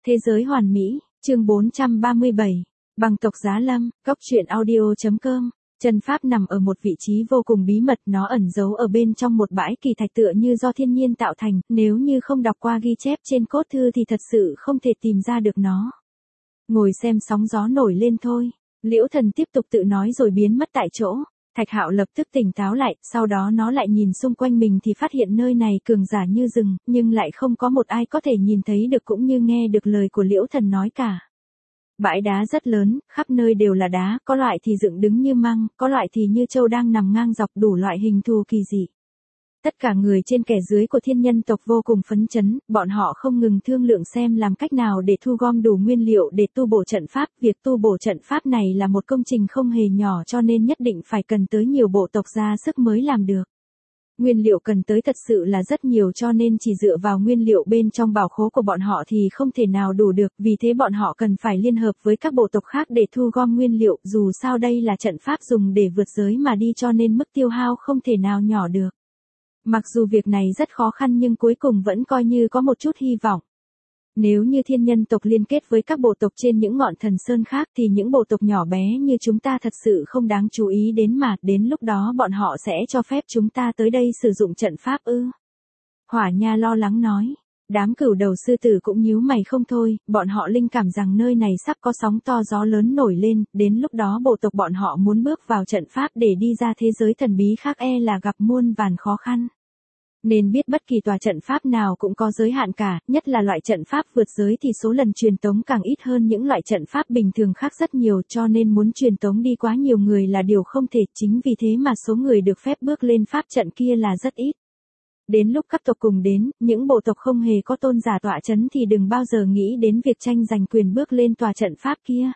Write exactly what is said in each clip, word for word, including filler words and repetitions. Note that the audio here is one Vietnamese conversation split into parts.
Thế giới hoàn mỹ, chương bốn trăm ba mươi bảy, bằng tộc Giá Lâm, góc truyện audio.com. Chân pháp nằm ở một vị trí vô cùng bí mật, nó ẩn giấu ở bên trong một bãi kỳ thạch tựa như do thiên nhiên tạo thành, nếu như không đọc qua ghi chép trên cốt thư thì thật sự không thể tìm ra được nó. Ngồi xem sóng gió nổi lên thôi, Liễu Thần tiếp tục tự nói rồi biến mất tại chỗ. Thạch Hạo lập tức tỉnh táo lại, sau đó nó lại nhìn xung quanh mình thì phát hiện nơi này cường giả như rừng, nhưng lại không có một ai có thể nhìn thấy được cũng như nghe được lời của Liễu Thần nói cả. Bãi đá rất lớn, khắp nơi đều là đá, có loại thì dựng đứng như măng, có loại thì như trâu đang nằm ngang dọc, đủ loại hình thù kỳ dị. Tất cả người trên kẻ dưới của thiên nhân tộc vô cùng phấn chấn, bọn họ không ngừng thương lượng xem làm cách nào để thu gom đủ nguyên liệu để tu bổ trận pháp. Việc tu bổ trận pháp này là một công trình không hề nhỏ cho nên nhất định phải cần tới nhiều bộ tộc ra sức mới làm được. Nguyên liệu cần tới thật sự là rất nhiều cho nên chỉ dựa vào nguyên liệu bên trong bảo khố của bọn họ thì không thể nào đủ được, vì thế bọn họ cần phải liên hợp với các bộ tộc khác để thu gom nguyên liệu, dù sao đây là trận pháp dùng để vượt giới mà đi cho nên mức tiêu hao không thể nào nhỏ được. Mặc dù việc này rất khó khăn nhưng cuối cùng vẫn coi như có một chút hy vọng. Nếu như thiên nhân tộc liên kết với các bộ tộc trên những ngọn thần sơn khác thì những bộ tộc nhỏ bé như chúng ta thật sự không đáng chú ý đến mà, đến lúc đó bọn họ sẽ cho phép chúng ta tới đây sử dụng trận pháp ư? Hỏa Nha lo lắng nói. Đám cửu đầu sư tử cũng nhíu mày không thôi, bọn họ linh cảm rằng nơi này sắp có sóng to gió lớn nổi lên, đến lúc đó bộ tộc bọn họ muốn bước vào trận pháp để đi ra thế giới thần bí khác e là gặp muôn vàn khó khăn. Nên biết bất kỳ tòa trận pháp nào cũng có giới hạn cả, nhất là loại trận pháp vượt giới thì số lần truyền tống càng ít hơn những loại trận pháp bình thường khác rất nhiều, cho nên muốn truyền tống đi quá nhiều người là điều không thể, chính vì thế mà số người được phép bước lên pháp trận kia là rất ít. Đến lúc các tộc cùng đến, những bộ tộc không hề có tôn giả tọa chấn thì đừng bao giờ nghĩ đến việc tranh giành quyền bước lên tòa trận pháp kia.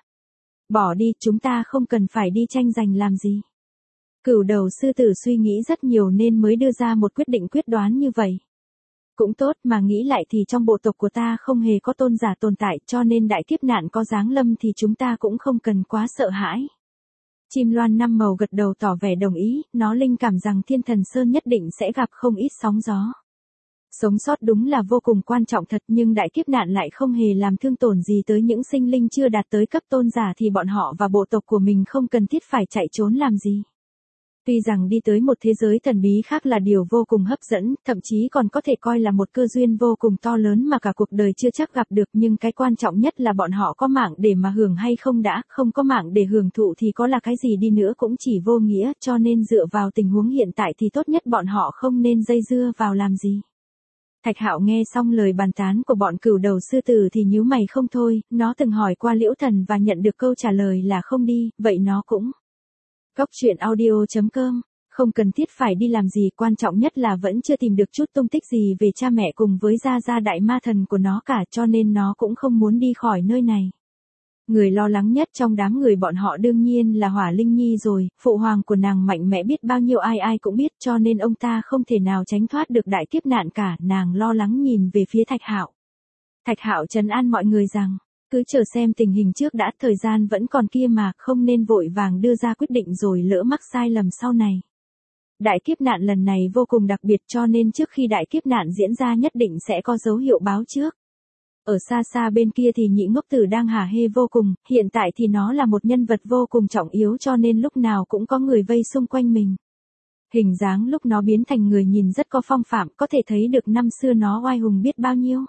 Bỏ đi, chúng ta không cần phải đi tranh giành làm gì. Cửu đầu sư tử suy nghĩ rất nhiều nên mới đưa ra một quyết định quyết đoán như vậy. Cũng tốt, mà nghĩ lại thì trong bộ tộc của ta không hề có tôn giả tồn tại, cho nên đại kiếp nạn có giáng lâm thì chúng ta cũng không cần quá sợ hãi. Chim loan năm màu gật đầu tỏ vẻ đồng ý, nó linh cảm rằng Thiên Thần Sơn nhất định sẽ gặp không ít sóng gió. Sống sót đúng là vô cùng quan trọng thật, nhưng đại kiếp nạn lại không hề làm thương tổn gì tới những sinh linh chưa đạt tới cấp tôn giả thì bọn họ và bộ tộc của mình không cần thiết phải chạy trốn làm gì. Tuy rằng đi tới một thế giới thần bí khác là điều vô cùng hấp dẫn, thậm chí còn có thể coi là một cơ duyên vô cùng to lớn mà cả cuộc đời chưa chắc gặp được, nhưng cái quan trọng nhất là bọn họ có mạng để mà hưởng hay không đã, không có mạng để hưởng thụ thì có là cái gì đi nữa cũng chỉ vô nghĩa, cho nên dựa vào tình huống hiện tại thì tốt nhất bọn họ không nên dây dưa vào làm gì. Thạch Hạo nghe xong lời bàn tán của bọn cửu đầu sư tử thì nhíu mày không thôi, nó từng hỏi qua Liễu Thần và nhận được câu trả lời là không đi, vậy nó cũng. Góc truyện audio.com, không cần thiết phải đi làm gì, quan trọng nhất là vẫn chưa tìm được chút tung tích gì về cha mẹ cùng với gia gia đại ma thần của nó cả, cho nên nó cũng không muốn đi khỏi nơi này. Người lo lắng nhất trong đám người bọn họ đương nhiên là Hỏa Linh Nhi rồi, phụ hoàng của nàng mạnh mẽ biết bao nhiêu ai ai cũng biết, cho nên ông ta không thể nào tránh thoát được đại kiếp nạn cả. Nàng lo lắng nhìn về phía Thạch Hạo. Thạch Hạo trấn an mọi người rằng, cứ chờ xem tình hình trước đã, thời gian vẫn còn kia mà, không nên vội vàng đưa ra quyết định rồi lỡ mắc sai lầm sau này. Đại kiếp nạn lần này vô cùng đặc biệt cho nên trước khi đại kiếp nạn diễn ra nhất định sẽ có dấu hiệu báo trước. Ở xa xa bên kia thì Nhị Ngốc Tử đang hả hê vô cùng, hiện tại thì nó là một nhân vật vô cùng trọng yếu cho nên lúc nào cũng có người vây xung quanh mình. Hình dáng lúc nó biến thành người nhìn rất có phong phạm, có thể thấy được năm xưa nó oai hùng biết bao nhiêu.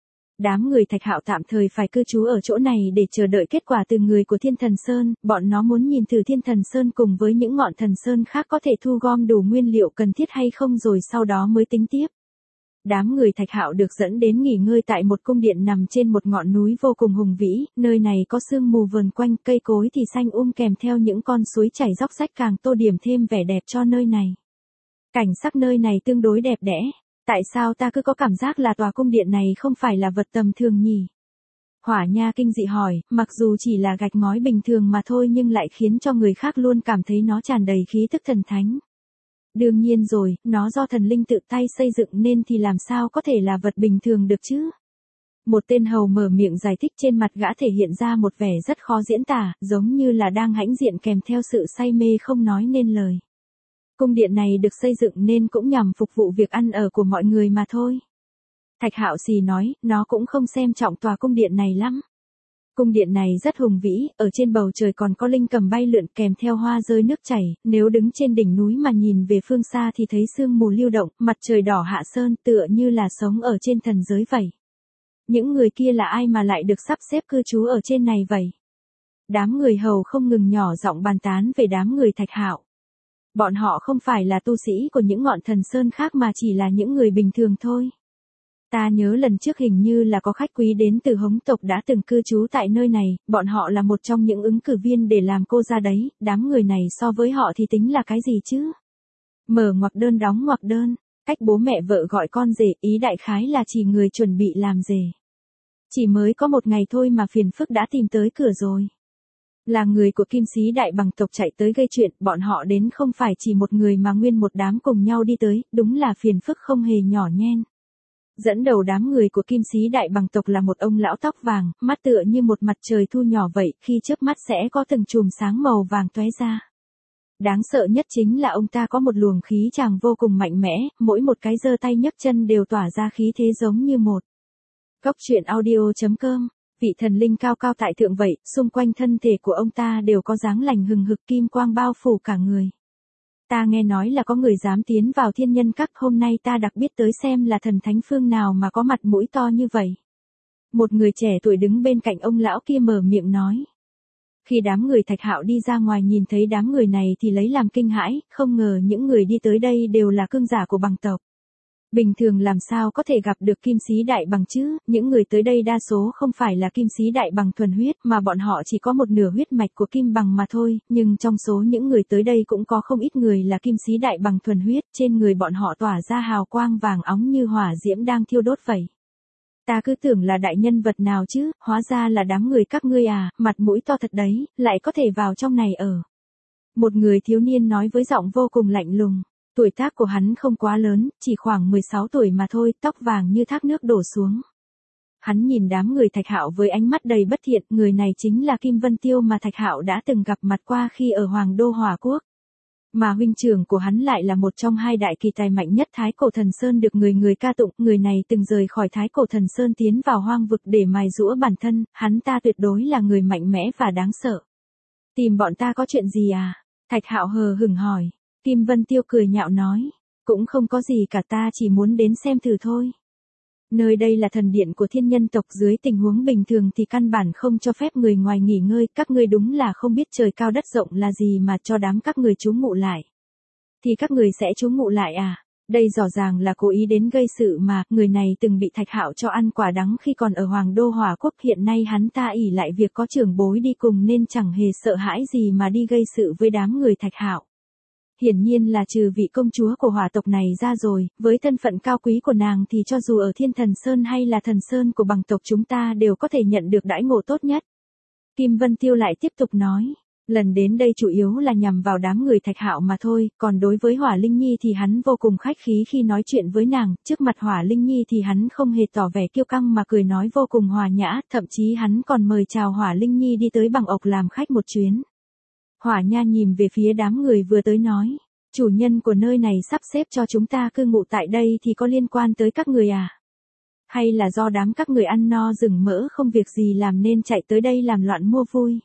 Đám người Thạch Hạo tạm thời phải cư trú ở chỗ này để chờ đợi kết quả từ người của Thiên Thần Sơn, bọn nó muốn nhìn thử Thiên Thần Sơn cùng với những ngọn thần sơn khác có thể thu gom đủ nguyên liệu cần thiết hay không rồi sau đó mới tính tiếp. Đám người Thạch Hạo được dẫn đến nghỉ ngơi tại một cung điện nằm trên một ngọn núi vô cùng hùng vĩ, nơi này có sương mù vờn quanh, cây cối thì xanh um kèm theo những con suối chảy róc rách càng tô điểm thêm vẻ đẹp cho nơi này. Cảnh sắc nơi này tương đối đẹp đẽ. Tại sao ta cứ có cảm giác là tòa cung điện này không phải là vật tầm thường nhỉ? Hỏa Nha kinh dị hỏi, mặc dù chỉ là gạch ngói bình thường mà thôi nhưng lại khiến cho người khác luôn cảm thấy nó tràn đầy khí tức thần thánh. Đương nhiên rồi, nó do thần linh tự tay xây dựng nên thì làm sao có thể là vật bình thường được chứ? Một tên hầu mở miệng giải thích, trên mặt gã thể hiện ra một vẻ rất khó diễn tả, giống như là đang hãnh diện kèm theo sự say mê không nói nên lời. Cung điện này được xây dựng nên cũng nhằm phục vụ việc ăn ở của mọi người mà thôi. Thạch Hạo xì nói, nó cũng không xem trọng tòa cung điện này lắm. Cung điện này rất hùng vĩ, ở trên bầu trời còn có linh cầm bay lượn kèm theo hoa rơi nước chảy, nếu đứng trên đỉnh núi mà nhìn về phương xa thì thấy sương mù lưu động, mặt trời đỏ hạ sơn tựa như là sống ở trên thần giới vậy. Những người kia là ai mà lại được sắp xếp cư trú ở trên này vậy? Đám người hầu không ngừng nhỏ giọng bàn tán về đám người Thạch Hạo. Bọn họ không phải là tu sĩ của những ngọn thần sơn khác mà chỉ là những người bình thường thôi. Ta nhớ lần trước hình như là có khách quý đến từ Hống tộc đã từng cư trú tại nơi này, bọn họ là một trong những ứng cử viên để làm cô ra đấy, đám người này so với họ thì tính là cái gì chứ? Mở ngoặc đơn đóng ngoặc đơn, cách bố mẹ vợ gọi con rể, ý đại khái là chỉ người chuẩn bị làm rể. Chỉ mới có một ngày thôi mà phiền phức đã tìm tới cửa rồi. Là người của Kim Sĩ Đại Bằng tộc chạy tới gây chuyện, bọn họ đến không phải chỉ một người mà nguyên một đám cùng nhau đi tới, đúng là phiền phức không hề nhỏ nhen. Dẫn đầu đám người của Kim Sĩ Đại Bằng tộc là một ông lão tóc vàng, mắt tựa như một mặt trời thu nhỏ vậy, khi chớp mắt sẽ có từng chùm sáng màu vàng tóe ra. Đáng sợ nhất chính là ông ta có một luồng khí chàng vô cùng mạnh mẽ, mỗi một cái giơ tay nhấc chân đều tỏa ra khí thế giống như một. Góc truyện audio chấm com, vị thần linh cao cao tại thượng vậy, xung quanh thân thể của ông ta đều có dáng lành hừng hực kim quang bao phủ cả người. Ta nghe nói là có người dám tiến vào thiên nhân các, hôm nay ta đặc biệt tới xem là thần thánh phương nào mà có mặt mũi to như vậy. Một người trẻ tuổi đứng bên cạnh ông lão kia mở miệng nói. Khi đám người Thạch Hạo đi ra ngoài nhìn thấy đám người này thì lấy làm kinh hãi, không ngờ những người đi tới đây đều là cương giả của Bằng tộc. Bình thường làm sao có thể gặp được Kim Sĩ Đại Bằng chứ, những người tới đây đa số không phải là Kim Sĩ Đại Bằng thuần huyết mà bọn họ chỉ có một nửa huyết mạch của Kim Bằng mà thôi, nhưng trong số những người tới đây cũng có không ít người là Kim Sĩ Đại Bằng thuần huyết, trên người bọn họ tỏa ra hào quang vàng óng như hỏa diễm đang thiêu đốt vậy. Ta cứ tưởng là đại nhân vật nào chứ, hóa ra là đám người các ngươi à, mặt mũi to thật đấy, lại có thể vào trong này ở. Một người thiếu niên nói với giọng vô cùng lạnh lùng. Tuổi tác của hắn không quá lớn, chỉ khoảng mười sáu tuổi mà thôi, tóc vàng như thác nước đổ xuống. Hắn nhìn đám người Thạch Hạo với ánh mắt đầy bất thiện, người này chính là Kim Vân Tiêu mà Thạch Hạo đã từng gặp mặt qua khi ở Hoàng Đô Hỏa Quốc. Mà huynh trưởng của hắn lại là một trong hai đại kỳ tài mạnh nhất Thái Cổ Thần Sơn được người người ca tụng, người này từng rời khỏi Thái Cổ Thần Sơn tiến vào hoang vực để mài giũa bản thân, hắn ta tuyệt đối là người mạnh mẽ và đáng sợ. Tìm bọn ta có chuyện gì à? Thạch Hạo hờ hững hỏi. Kim Vân Tiêu cười nhạo nói, cũng không có gì cả, ta chỉ muốn đến xem thử thôi. Nơi đây là thần điện của thiên nhân tộc, dưới tình huống bình thường thì căn bản không cho phép người ngoài nghỉ ngơi, các ngươi đúng là không biết trời cao đất rộng là gì mà cho đám các người trú ngụ lại. Thì các người sẽ trú ngụ lại à? Đây rõ ràng là cố ý đến gây sự mà, người này từng bị Thạch Hạo cho ăn quả đắng khi còn ở Hoàng Đô Hỏa Quốc, hiện nay hắn ta ỷ lại việc có trưởng bối đi cùng nên chẳng hề sợ hãi gì mà đi gây sự với đám người Thạch Hạo. Hiển nhiên là trừ vị công chúa của hỏa tộc này ra rồi, với thân phận cao quý của nàng thì cho dù ở Thiên Thần Sơn hay là Thần Sơn của Bằng tộc chúng ta đều có thể nhận được đãi ngộ tốt nhất. Kim Vân Tiêu lại tiếp tục nói, lần đến đây chủ yếu là nhằm vào đám người Thạch Hạo mà thôi, còn đối với Hỏa Linh Nhi thì hắn vô cùng khách khí khi nói chuyện với nàng, trước mặt Hỏa Linh Nhi thì hắn không hề tỏ vẻ kiêu căng mà cười nói vô cùng hòa nhã, thậm chí hắn còn mời chào Hỏa Linh Nhi đi tới Bằng ộc làm khách một chuyến. Hỏa Nha nhìn về phía đám người vừa tới nói, chủ nhân của nơi này sắp xếp cho chúng ta cư ngụ tại đây thì có liên quan tới các người à? Hay là do đám các người ăn no rừng mỡ không việc gì làm nên chạy tới đây làm loạn mua vui?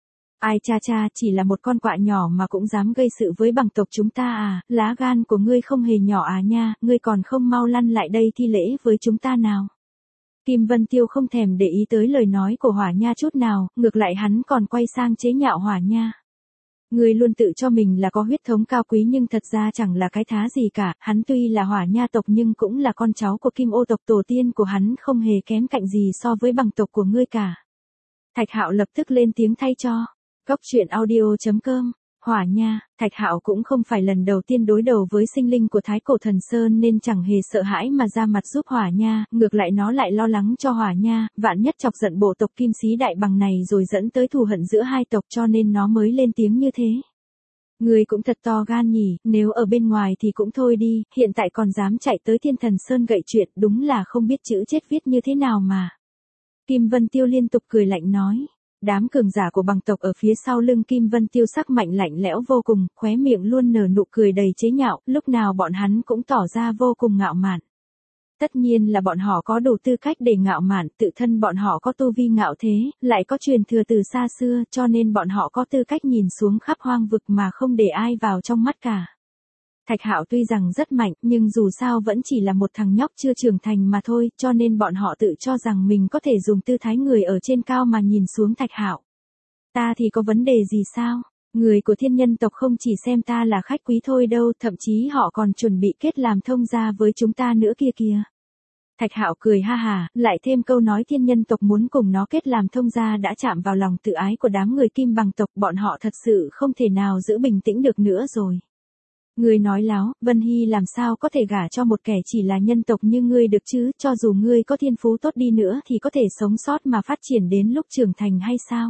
Ai cha cha, chỉ là một con quạ nhỏ mà cũng dám gây sự với Bằng tộc chúng ta à, lá gan của ngươi không hề nhỏ à nha, ngươi còn không mau lăn lại đây thi lễ với chúng ta nào. Kim Vân Tiêu không thèm để ý tới lời nói của Hỏa Nha chút nào, ngược lại hắn còn quay sang chế nhạo Hỏa Nha. Ngươi luôn tự cho mình là có huyết thống cao quý nhưng thật ra chẳng là cái thá gì cả, hắn tuy là Hỏa Nha tộc nhưng cũng là con cháu của Kim Ô tộc, tổ tiên của hắn không hề kém cạnh gì so với Bằng tộc của ngươi cả. Thạch Hạo lập tức lên tiếng thay cho. Góc truyện audio chấm com, Hỏa Nha, Thạch Hạo cũng không phải lần đầu tiên đối đầu với sinh linh của Thái Cổ Thần Sơn nên chẳng hề sợ hãi mà ra mặt giúp Hỏa Nha, ngược lại nó lại lo lắng cho Hỏa Nha, vạn nhất chọc giận bộ tộc Kim Sĩ Đại Bằng này rồi dẫn tới thù hận giữa hai tộc cho nên nó mới lên tiếng như thế. Ngươi cũng thật to gan nhỉ, nếu ở bên ngoài thì cũng thôi đi, hiện tại còn dám chạy tới Thiên Thần Sơn gậy chuyện, đúng là không biết chữ chết viết như thế nào mà. Kim Vân Tiêu liên tục cười lạnh nói. Đám cường giả của Bằng tộc ở phía sau lưng Kim Vân Tiêu sắc mạnh lạnh lẽo vô cùng, khóe miệng luôn nở nụ cười đầy chế nhạo, lúc nào bọn hắn cũng tỏ ra vô cùng ngạo mạn. Tất nhiên là bọn họ có đủ tư cách để ngạo mạn, tự thân bọn họ có tu vi ngạo thế, lại có truyền thừa từ xa xưa, cho nên bọn họ có tư cách nhìn xuống khắp hoang vực mà không để ai vào trong mắt cả. Thạch Hạo tuy rằng rất mạnh, nhưng dù sao vẫn chỉ là một thằng nhóc chưa trưởng thành mà thôi, cho nên bọn họ tự cho rằng mình có thể dùng tư thái người ở trên cao mà nhìn xuống Thạch Hạo. Ta thì có vấn đề gì sao? Người của thiên nhân tộc không chỉ xem ta là khách quý thôi đâu, thậm chí họ còn chuẩn bị kết làm thông gia với chúng ta nữa kia kìa. Thạch Hạo cười ha hà, lại thêm câu nói thiên nhân tộc muốn cùng nó kết làm thông gia đã chạm vào lòng tự ái của đám người kim bằng tộc, bọn họ thật sự không thể nào giữ bình tĩnh được nữa rồi. Ngươi nói láo, Vân Hy làm sao có thể gả cho một kẻ chỉ là nhân tộc như ngươi được chứ, cho dù ngươi có thiên phú tốt đi nữa thì có thể sống sót mà phát triển đến lúc trưởng thành hay sao?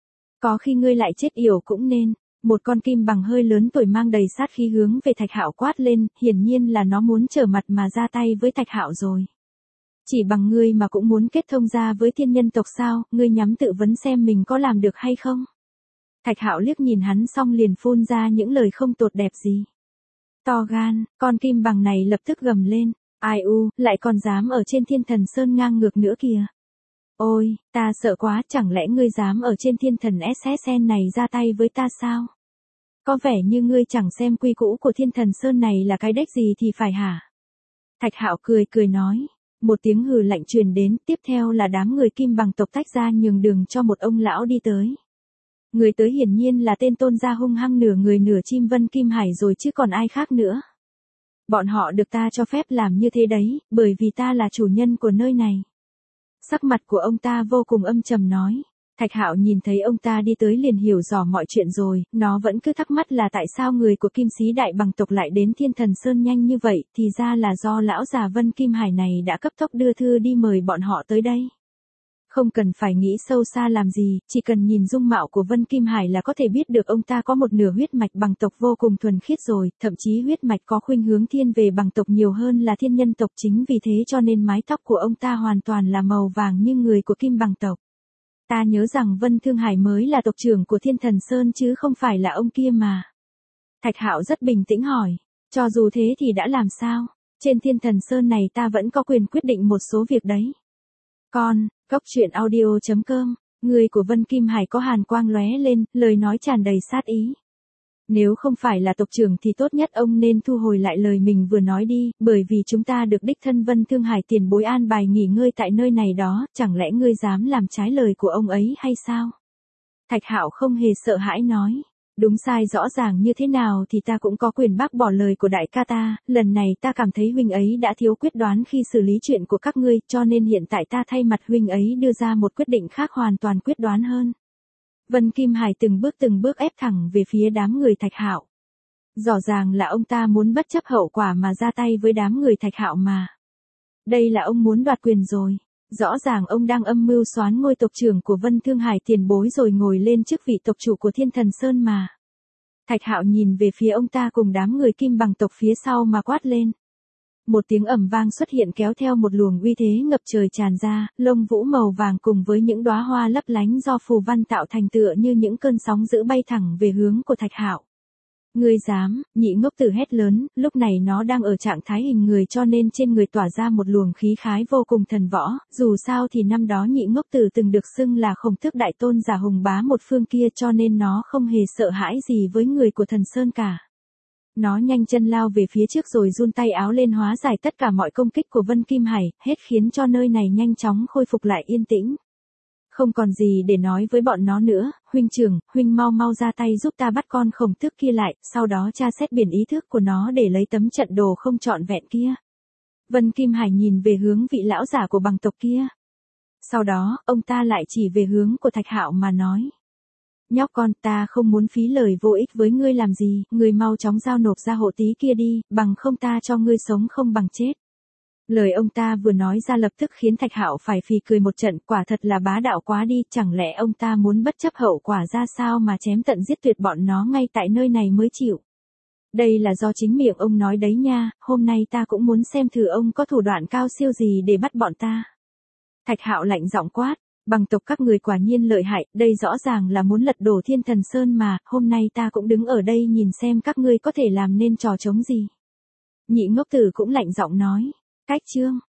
Có khi ngươi lại chết yểu cũng nên. Một con kim bằng hơi lớn tuổi mang đầy sát khí hướng về Thạch Hạo quát lên, hiển nhiên là nó muốn trở mặt mà ra tay với Thạch Hạo rồi. Chỉ bằng ngươi mà cũng muốn kết thông gia với thiên nhân tộc sao, ngươi nhắm tự vấn xem mình có làm được hay không? Thạch Hạo liếc nhìn hắn xong liền phun ra những lời không tốt đẹp gì. To gan, con kim bằng này lập tức gầm lên, ai u, lại còn dám ở trên thiên thần sơn ngang ngược nữa kìa. Ôi, ta sợ quá, chẳng lẽ ngươi dám ở trên thiên thần ét ét en này ra tay với ta sao? Có vẻ như ngươi chẳng xem quy củ của thiên thần sơn này là cái đếch gì thì phải hả? Thạch Hạo cười cười nói, một tiếng hừ lạnh truyền đến, tiếp theo là đám người kim bằng tộc tách ra nhường đường cho một ông lão đi tới. Người tới hiển nhiên là tên tôn gia hung hăng nửa người nửa chim Vân Kim Hải rồi chứ còn ai khác nữa. Bọn họ được ta cho phép làm như thế đấy, bởi vì ta là chủ nhân của nơi này. Sắc mặt của ông ta vô cùng âm trầm nói. Thạch Hạo nhìn thấy ông ta đi tới liền hiểu rõ mọi chuyện rồi, nó vẫn cứ thắc mắc là tại sao người của Kim Sĩ Đại bằng tộc lại đến Thiên Thần Sơn nhanh như vậy, thì ra là do lão già Vân Kim Hải này đã cấp tốc đưa thư đi mời bọn họ tới đây. Không cần phải nghĩ sâu xa làm gì, chỉ cần nhìn dung mạo của Vân Kim Hải là có thể biết được ông ta có một nửa huyết mạch bằng tộc vô cùng thuần khiết rồi, thậm chí huyết mạch có khuynh hướng thiên về bằng tộc nhiều hơn là thiên nhân tộc, chính vì thế cho nên mái tóc của ông ta hoàn toàn là màu vàng như người của Kim bằng tộc. Ta nhớ rằng Vân Thương Hải mới là tộc trưởng của Thiên Thần Sơn chứ không phải là ông kia mà. Thạch Hạo rất bình tĩnh hỏi, cho dù thế thì đã làm sao, trên Thiên Thần Sơn này ta vẫn có quyền quyết định một số việc đấy. Con, Cốc Truyện Audio chấm com, người của Vân Kim Hải có hàn quang lóe lên, lời nói tràn đầy sát ý. Nếu không phải là tộc trưởng thì tốt nhất ông nên thu hồi lại lời mình vừa nói đi, bởi vì chúng ta được đích thân Vân Thương Hải tiền bối an bài nghỉ ngơi tại nơi này đó, chẳng lẽ ngươi dám làm trái lời của ông ấy hay sao? Thạch Hạo không hề sợ hãi nói, đúng sai rõ ràng như thế nào thì ta cũng có quyền bác bỏ lời của đại ca ta, lần này ta cảm thấy huynh ấy đã thiếu quyết đoán khi xử lý chuyện của các ngươi, cho nên hiện tại ta thay mặt huynh ấy đưa ra một quyết định khác hoàn toàn quyết đoán hơn. Vân Kim Hải từng bước từng bước ép thẳng về phía đám người Thạch Hạo. Rõ ràng là ông ta muốn bất chấp hậu quả mà ra tay với đám người Thạch Hạo mà. Đây là ông muốn đoạt quyền rồi. Rõ ràng ông đang âm mưu soán ngôi tộc trưởng của Vân Thương Hải tiền bối rồi ngồi lên chức vị tộc chủ của Thiên Thần Sơn mà. Thạch Hạo nhìn về phía ông ta cùng đám người kim bằng tộc phía sau mà quát lên. Một tiếng ầm vang xuất hiện kéo theo một luồng uy thế ngập trời tràn ra, lông vũ màu vàng cùng với những đóa hoa lấp lánh do phù văn tạo thành tựa như những cơn sóng dữ bay thẳng về hướng của Thạch Hạo. Ngươi dám, nhị ngốc tử hét lớn, lúc này nó đang ở trạng thái hình người cho nên trên người tỏa ra một luồng khí khái vô cùng thần võ, dù sao thì năm đó nhị ngốc tử từng được xưng là Khổng Tước đại tôn giả hùng bá một phương kia cho nên nó không hề sợ hãi gì với người của Thần Sơn cả. Nó nhanh chân lao về phía trước rồi run tay áo lên hóa giải tất cả mọi công kích của Vân Kim Hải, hết khiến cho nơi này nhanh chóng khôi phục lại yên tĩnh. Không còn gì để nói với bọn nó nữa, huynh trưởng, huynh mau mau ra tay giúp ta bắt con Khổng Tước kia lại, sau đó tra xét biển ý thức của nó để lấy tấm trận đồ không trọn vẹn kia. Vân Kim Hải nhìn về hướng vị lão giả của bằng tộc kia. Sau đó, ông ta lại chỉ về hướng của Thạch Hạo mà nói. Nhóc con, ta không muốn phí lời vô ích với ngươi làm gì, ngươi mau chóng giao nộp ra hộ tí kia đi, bằng không ta cho ngươi sống không bằng chết. Lời ông ta vừa nói ra lập tức khiến Thạch Hạo phải phì cười một trận, quả thật là bá đạo quá đi, chẳng lẽ ông ta muốn bất chấp hậu quả ra sao mà chém tận giết tuyệt bọn nó ngay tại nơi này mới chịu. Đây là do chính miệng ông nói đấy nha, hôm nay ta cũng muốn xem thử ông có thủ đoạn cao siêu gì để bắt bọn ta. Thạch Hạo lạnh giọng quát. Bằng tộc các người quả nhiên lợi hại, đây rõ ràng là muốn lật đổ Thiên Thần Sơn mà, hôm nay ta cũng đứng ở đây nhìn xem các ngươi có thể làm nên trò trống gì. Nhị ngốc tử cũng lạnh giọng nói, cách chương,